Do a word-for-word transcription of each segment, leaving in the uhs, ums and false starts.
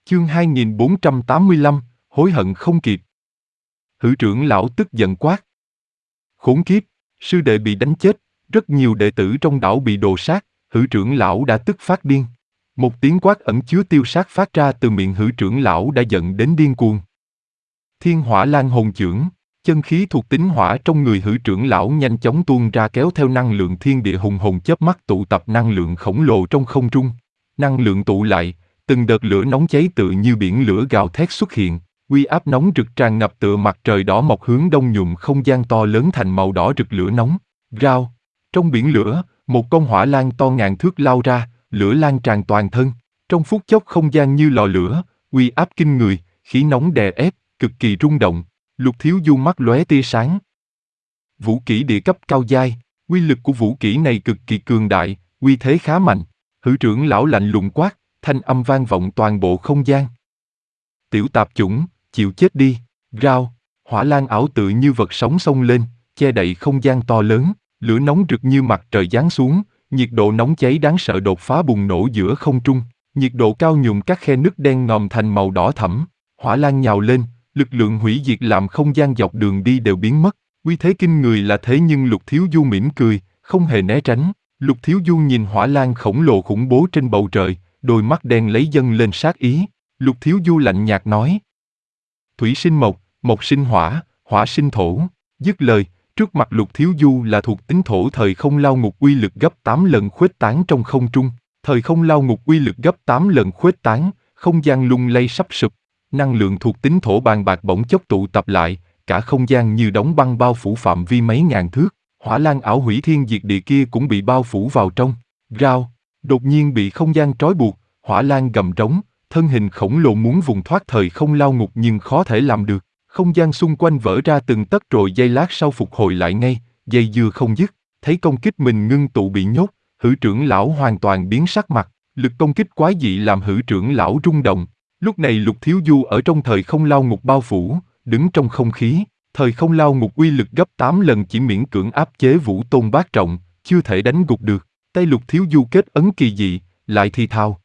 Chương hai nghìn bốn trăm tám mươi lăm, hối hận không kịp. Hữu trưởng lão tức giận quát. Khốn kiếp, sư đệ bị đánh chết, rất nhiều đệ tử trong đảo bị đồ sát, hữu trưởng lão đã tức phát điên. Một tiếng quát ẩn chứa tiêu sát phát ra từ miệng hữu trưởng lão đã giận đến điên cuồng. Thiên hỏa lan hồn chưởng, chân khí thuộc tính hỏa trong người hữu trưởng lão nhanh chóng tuôn ra kéo theo năng lượng thiên địa hùng hồn chớp mắt tụ tập năng lượng khổng lồ trong không trung. Năng lượng tụ lại, từng đợt lửa nóng cháy tự như biển lửa gào thét xuất hiện, uy áp nóng rực tràn ngập tựa mặt trời đỏ mọc hướng đông nhuộm không gian to lớn thành màu đỏ rực lửa nóng. Rao, trong biển lửa, một con hỏa lan to ngàn thước lao ra, lửa lan tràn toàn thân. Trong phút chốc không gian như lò lửa, uy áp kinh người, khí nóng đè ép, cực kỳ rung động. Lục Thiếu Du mắt lóe tia sáng. Vũ kỹ địa cấp cao giai, uy lực của vũ kỹ này cực kỳ cường đại, uy thế khá mạnh. Hữu trưởng lão lạnh lùng quát, thanh âm vang vọng toàn bộ không gian. Tiểu tạp chủng, chịu chết đi. Rao, hỏa lan ảo tự như vật sống xông lên, che đậy không gian to lớn, lửa nóng rực như mặt trời giáng xuống, nhiệt độ nóng cháy đáng sợ đột phá bùng nổ giữa không trung, nhiệt độ cao nhuộm các khe nứt đen ngòm thành màu đỏ thẫm. Hỏa lan nhào lên, lực lượng hủy diệt làm không gian dọc đường đi đều biến mất. Uy thế kinh người là thế nhưng Lục Thiếu Du mỉm cười, không hề né tránh. Lục Thiếu Du nhìn hỏa lan khổng lồ khủng bố trên bầu trời, đôi mắt đen lấy dâng lên sát ý. Lục Thiếu Du lạnh nhạt nói: Thủy sinh mộc, mộc sinh hỏa, hỏa sinh thổ. Dứt lời, trước mặt Lục Thiếu Du là thuộc tính thổ thời không lao ngục uy lực gấp tám lần khuếch tán trong không trung. Thời không lao ngục uy lực gấp tám lần khuếch tán, không gian lung lay sắp sụp. Năng lượng thuộc tính thổ bàn bạc bỗng chốc tụ tập lại, cả không gian như đóng băng bao phủ phạm vi mấy ngàn thước. Hỏa lan ảo hủy thiên diệt địa kia cũng bị bao phủ vào trong. Rao, đột nhiên bị không gian trói buộc, hỏa lan gầm trống, thân hình khổng lồ muốn vùng thoát thời không lao ngục nhưng khó thể làm được. Không gian xung quanh vỡ ra từng tấc rồi giây lát sau phục hồi lại ngay, dây dưa không dứt. Thấy công kích mình ngưng tụ bị nhốt, hữu trưởng lão hoàn toàn biến sắc mặt, lực công kích quái dị làm hữu trưởng lão rung động. Lúc này Lục Thiếu Du ở trong thời không lao ngục bao phủ, đứng trong không khí. Thời không lao ngục uy lực gấp tám lần chỉ miễn cưỡng áp chế Vũ Tôn bát trọng, chưa thể đánh gục được. Tay Lục Thiếu Du kết ấn kỳ dị, lại thì thào: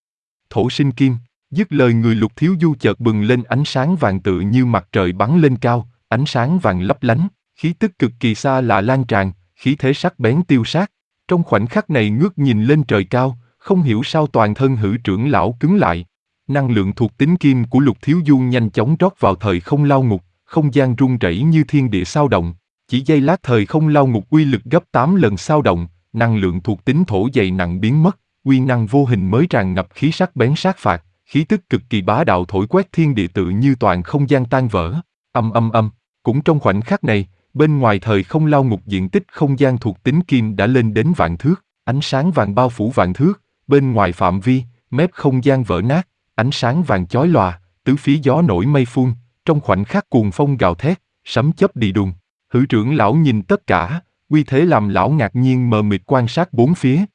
Thổ sinh kim. Dứt lời người Lục Thiếu Du chợt bừng lên ánh sáng vàng tự như mặt trời bắn lên cao, ánh sáng vàng lấp lánh, khí tức cực kỳ xa lạ lan tràn, khí thế sắc bén tiêu sát. Trong khoảnh khắc này ngước nhìn lên trời cao, không hiểu sao toàn thân hữu trưởng lão cứng lại. Năng lượng thuộc tính kim của Lục Thiếu Du nhanh chóng rót vào thời không lao ngục, không gian rung rẩy như thiên địa sao động. Chỉ giây lát thời không lao ngục uy lực gấp tám lần sao động, năng lượng thuộc tính thổ dày nặng biến mất, uy năng vô hình mới tràn ngập khí sắc bén sát phạt, khí tức cực kỳ bá đạo thổi quét thiên địa tự như toàn không gian tan vỡ. Âm âm âm, cũng trong khoảnh khắc này, bên ngoài thời không lao ngục diện tích không gian thuộc tính kim đã lên đến vạn thước, ánh sáng vàng bao phủ vạn thước, bên ngoài phạm vi, mép không gian vỡ nát, ánh sáng vàng chói lòa, tứ phía gió nổi mây phun, trong khoảnh khắc cuồng phong gào thét, sấm chớp đi đùng. Hữu trưởng lão nhìn tất cả, uy thế làm lão ngạc nhiên mờ mịt quan sát bốn phía.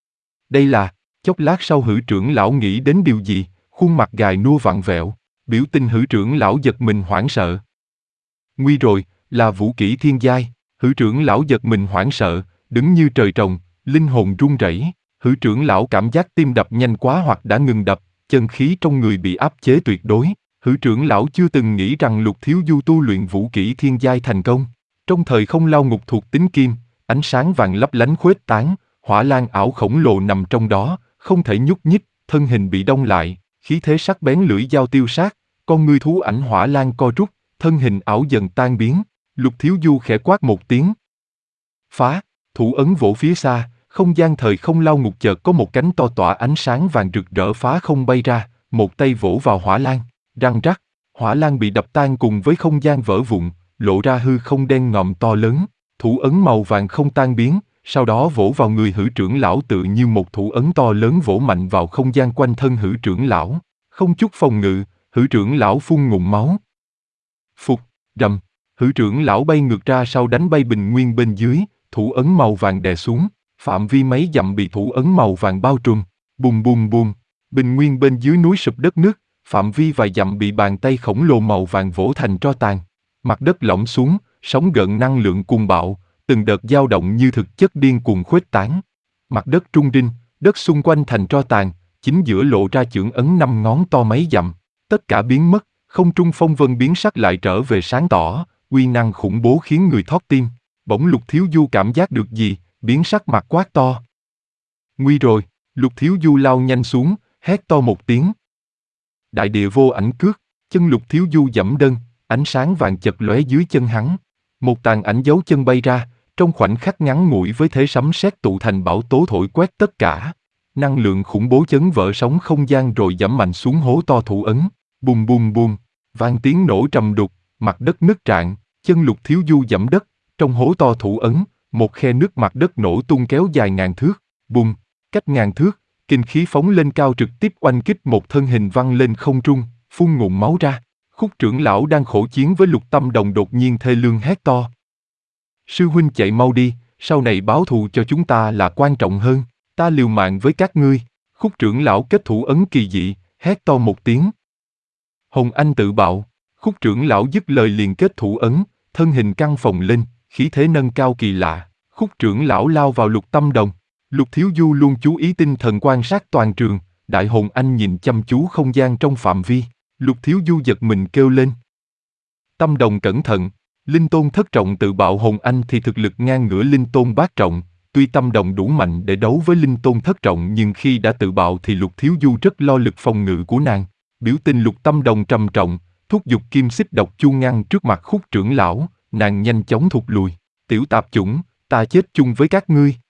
Đây là, chốc lát sau hữu trưởng lão nghĩ đến điều gì, khuôn mặt gài nua vặn vẹo, biểu tình hữu trưởng lão giật mình hoảng sợ. Nguy rồi, là vũ kỹ thiên giai. Hữu trưởng lão giật mình hoảng sợ, đứng như trời trồng, linh hồn run rẩy. Hữu trưởng lão cảm giác tim đập nhanh quá hoặc đã ngừng đập, chân khí trong người bị áp chế tuyệt đối. Hữu trưởng lão chưa từng nghĩ rằng Lục Thiếu Du tu luyện vũ kỹ thiên giai thành công. Trong thời không lao ngục thuộc tính kim, ánh sáng vàng lấp lánh khuếch tán, hỏa lan ảo khổng lồ nằm trong đó, không thể nhúc nhích, thân hình bị đông lại, khí thế sắc bén lưỡi dao tiêu sát, con ngươi thú ảnh hỏa lan co rút, thân hình ảo dần tan biến. Lục Thiếu Du khẽ quát một tiếng. Phá, thủ ấn vỗ phía xa, không gian thời không lao ngục chợt có một cánh to tỏa ánh sáng vàng rực rỡ phá không bay ra, một tay vỗ vào hỏa lan, răng rắc, hỏa lan bị đập tan cùng với không gian vỡ vụn, lộ ra hư không đen ngòm to lớn, thủ ấn màu vàng không tan biến, sau đó vỗ vào người hữu trưởng lão tự như một thủ ấn to lớn vỗ mạnh vào không gian quanh thân hữu trưởng lão, không chút phòng ngự, hữu trưởng lão phun ngụm máu. Phục, rầm, hữu trưởng lão bay ngược ra sau đánh bay bình nguyên bên dưới, thủ ấn màu vàng đè xuống, phạm vi mấy dặm bị thủ ấn màu vàng bao trùm, bùm bùm bùm, bình nguyên bên dưới núi sụp đất nứt, phạm vi vài dặm bị bàn tay khổng lồ màu vàng vỗ thành tro tàn. Mặt đất lõm xuống, sóng gợn năng lượng cuồng bạo, từng đợt dao động như thực chất điên cuồng khuếch tán. Mặt đất rung rinh, đất xung quanh thành tro tàn, chính giữa lộ ra chưởng ấn năm ngón to mấy dặm. Tất cả biến mất, không trung phong vân biến sắc lại trở về sáng tỏ, uy năng khủng bố khiến người thót tim. Bỗng Lục Thiếu Du cảm giác được gì, biến sắc mặt quát to. Nguy rồi, Lục Thiếu Du lao nhanh xuống, hét to một tiếng. Đại địa vô ảnh cước, chân Lục Thiếu Du giẫm đơn, ánh sáng vàng chật lóe dưới chân hắn. Một tàn ảnh dấu chân bay ra, trong khoảnh khắc ngắn ngủi với thế sấm sét tụ thành bão tố thổi quét tất cả. Năng lượng khủng bố chấn vỡ sóng không gian rồi giẫm mạnh xuống hố to thủ ấn. Bùm bùm bùm, vang tiếng nổ trầm đục, mặt đất nứt rạn, chân Lục Thiếu Du giẫm đất, trong hố to thủ ấn, một khe nước mặt đất nổ tung kéo dài ngàn thước. Bùm, cách ngàn thước, kinh khí phóng lên cao trực tiếp oanh kích một thân hình văng lên không trung, phun ngụm máu ra. Khúc trưởng lão đang khổ chiến với Lục Tâm Đồng đột nhiên thê lương hét to. Sư huynh chạy mau đi, sau này báo thù cho chúng ta là quan trọng hơn, ta liều mạng với các ngươi. Khúc trưởng lão kết thủ ấn kỳ dị, hét to một tiếng. Hồng Anh tự bạo, khúc trưởng lão dứt lời liền kết thủ ấn, thân hình căng phồng lên, khí thế nâng cao kỳ lạ. Khúc trưởng lão lao vào Lục Tâm Đồng. Lục Thiếu Du luôn chú ý tinh thần quan sát toàn trường, Đại Hồn Anh nhìn chăm chú không gian trong phạm vi. Lục Thiếu Du giật mình kêu lên. Tâm Đồng cẩn thận, Linh Tôn thất trọng tự bạo Hồn Anh thì thực lực ngang ngửa Linh Tôn bát trọng. Tuy Tâm Đồng đủ mạnh để đấu với Linh Tôn thất trọng nhưng khi đã tự bạo thì Lục Thiếu Du rất lo lực phòng ngự của nàng. Biểu tình Lục Tâm Đồng trầm trọng, thúc giục kim xích độc chu ngăn trước mặt khúc trưởng lão, nàng nhanh chóng thụt lùi. Tiểu tạp chủng, ta chết chung với các ngươi.